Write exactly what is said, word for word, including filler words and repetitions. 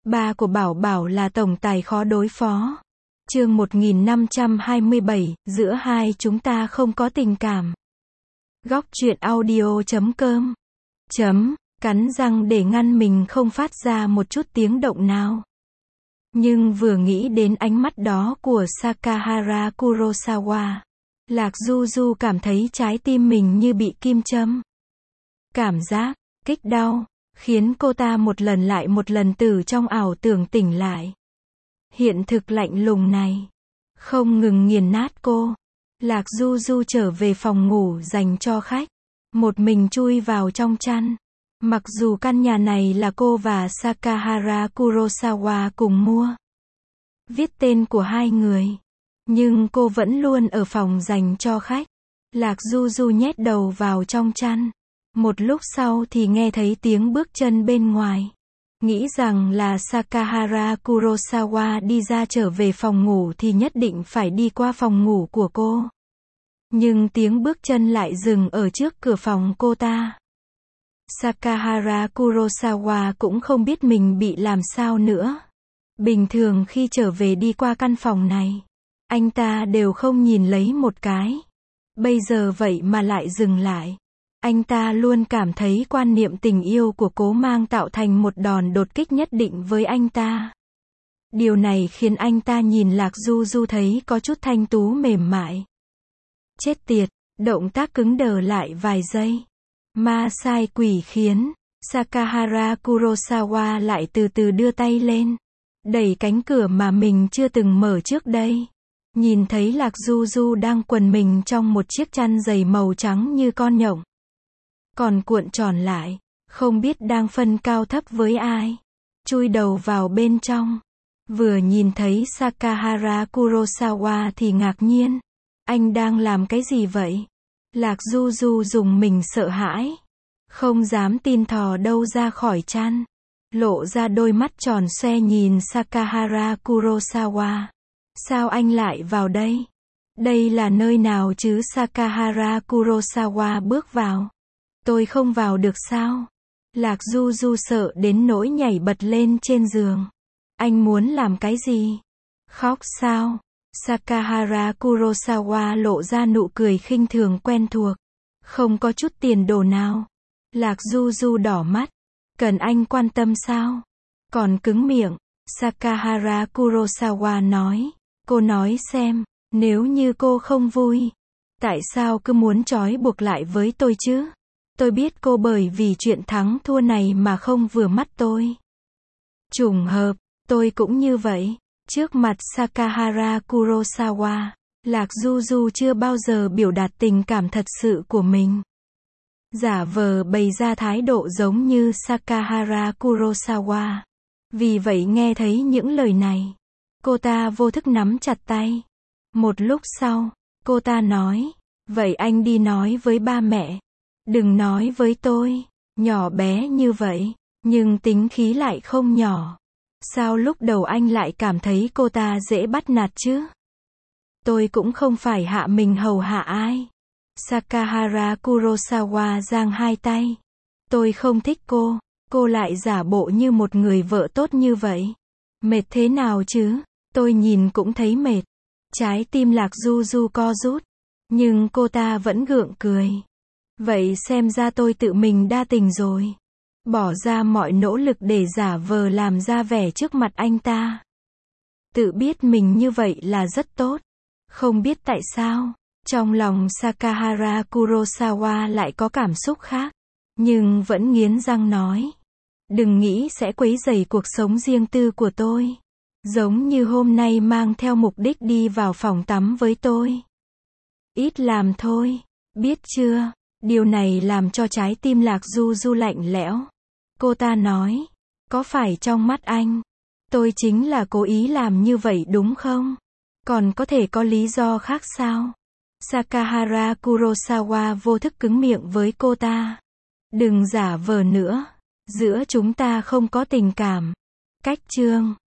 Ba của Bảo Bảo là tổng tài khó đối phó. Chương một nghìn năm trăm hai mươi bảy, giữa hai chúng ta không có tình cảm. Góc truyện audio chấm com. Chấm, cắn răng để ngăn mình không phát ra một chút tiếng động nào. Nhưng vừa nghĩ đến ánh mắt đó của Sakahara Kurosawa, Lạc Du Du cảm thấy trái tim mình như bị kim châm. Cảm giác kích đau khiến cô ta một lần lại một lần từ trong ảo tưởng tỉnh lại. Hiện thực lạnh lùng này không ngừng nghiền nát cô. Lạc Du Du trở về phòng ngủ dành cho khách, một mình chui vào trong chăn. Mặc dù căn nhà này là cô và Sakahara Kurosawa cùng mua, viết tên của hai người, nhưng cô vẫn luôn ở phòng dành cho khách. Lạc Du Du nhét đầu vào trong chăn. Một lúc sau thì nghe thấy tiếng bước chân bên ngoài. Nghĩ rằng là Sakahara Kurosawa đi ra trở về phòng ngủ thì nhất định phải đi qua phòng ngủ của cô. Nhưng tiếng bước chân lại dừng ở trước cửa phòng cô ta. Sakahara Kurosawa cũng không biết mình bị làm sao nữa. Bình thường khi trở về đi qua căn phòng này, anh ta đều không nhìn lấy một cái. Bây giờ vậy mà lại dừng lại. Anh ta luôn cảm thấy quan niệm tình yêu của Cố Mang tạo thành một đòn đột kích nhất định với anh ta. Điều này khiến anh ta nhìn Lạc Du Du thấy có chút thanh tú mềm mại. Chết tiệt, động tác cứng đờ lại vài giây. Ma sai quỷ khiến. Sakahara Kurosawa lại từ từ đưa tay lên, đẩy cánh cửa mà mình chưa từng mở trước đây. Nhìn thấy Lạc Du Du đang quần mình trong một chiếc chăn dày màu trắng như con nhộng, còn cuộn tròn lại, không biết đang phân cao thấp với ai. Chui đầu vào bên trong. Vừa nhìn thấy Sakahara Kurosawa thì ngạc nhiên. Anh đang làm cái gì vậy? Lạc Du Du dùng mình sợ hãi. Không dám tin thò đâu ra khỏi chăn. Lộ ra đôi mắt tròn xoe nhìn Sakahara Kurosawa. Sao anh lại vào đây? Đây là nơi nào chứ? Sakahara Kurosawa bước vào. Tôi không vào được sao? Lạc Du Du sợ đến nỗi nhảy bật lên trên giường. Anh muốn làm cái gì? Khóc sao? Sakahara Kurosawa lộ ra nụ cười khinh thường quen thuộc. Không có chút tiền đồ nào. Lạc Du Du đỏ mắt. Cần anh quan tâm sao? Còn cứng miệng. Sakahara Kurosawa nói. Cô nói xem, nếu như cô không vui, tại sao cứ muốn trói buộc lại với tôi chứ? Tôi biết cô bởi vì chuyện thắng thua này mà không vừa mắt tôi. Trùng hợp, tôi cũng như vậy. Trước mặt Sakahara Kurosawa, Lạc Du Du chưa bao giờ biểu đạt tình cảm thật sự của mình. Giả vờ bày ra thái độ giống như Sakahara Kurosawa. Vì vậy nghe thấy những lời này, cô ta vô thức nắm chặt tay. Một lúc sau, cô ta nói, vậy anh đi nói với ba mẹ. Đừng nói với tôi. Nhỏ bé như vậy, nhưng tính khí lại không nhỏ. Sao lúc đầu anh lại cảm thấy cô ta dễ bắt nạt chứ? Tôi cũng không phải hạ mình hầu hạ ai. Sakahara Kurosawa giang hai tay. Tôi không thích cô. Cô lại giả bộ như một người vợ tốt như vậy. Mệt thế nào chứ? Tôi nhìn cũng thấy mệt. Trái tim Lạc Du Du co rút. Nhưng cô ta vẫn gượng cười. Vậy xem ra tôi tự mình đa tình rồi. Bỏ ra mọi nỗ lực để giả vờ làm ra vẻ trước mặt anh ta. Tự biết mình như vậy là rất tốt. Không biết tại sao, trong lòng Sakahara Kurosawa lại có cảm xúc khác. Nhưng vẫn nghiến răng nói. Đừng nghĩ sẽ quấy rầy cuộc sống riêng tư của tôi. Giống như hôm nay mang theo mục đích đi vào phòng tắm với tôi. Ít làm thôi, biết chưa? Điều này làm cho trái tim Lạc Du Du lạnh lẽo. Cô ta nói, có phải trong mắt anh, tôi chính là cố ý làm như vậy đúng không? Còn có thể có lý do khác sao? Sakahara Kurosawa vô thức cứng miệng với cô ta. Đừng giả vờ nữa. Giữa chúng ta không có tình cảm. Cách chương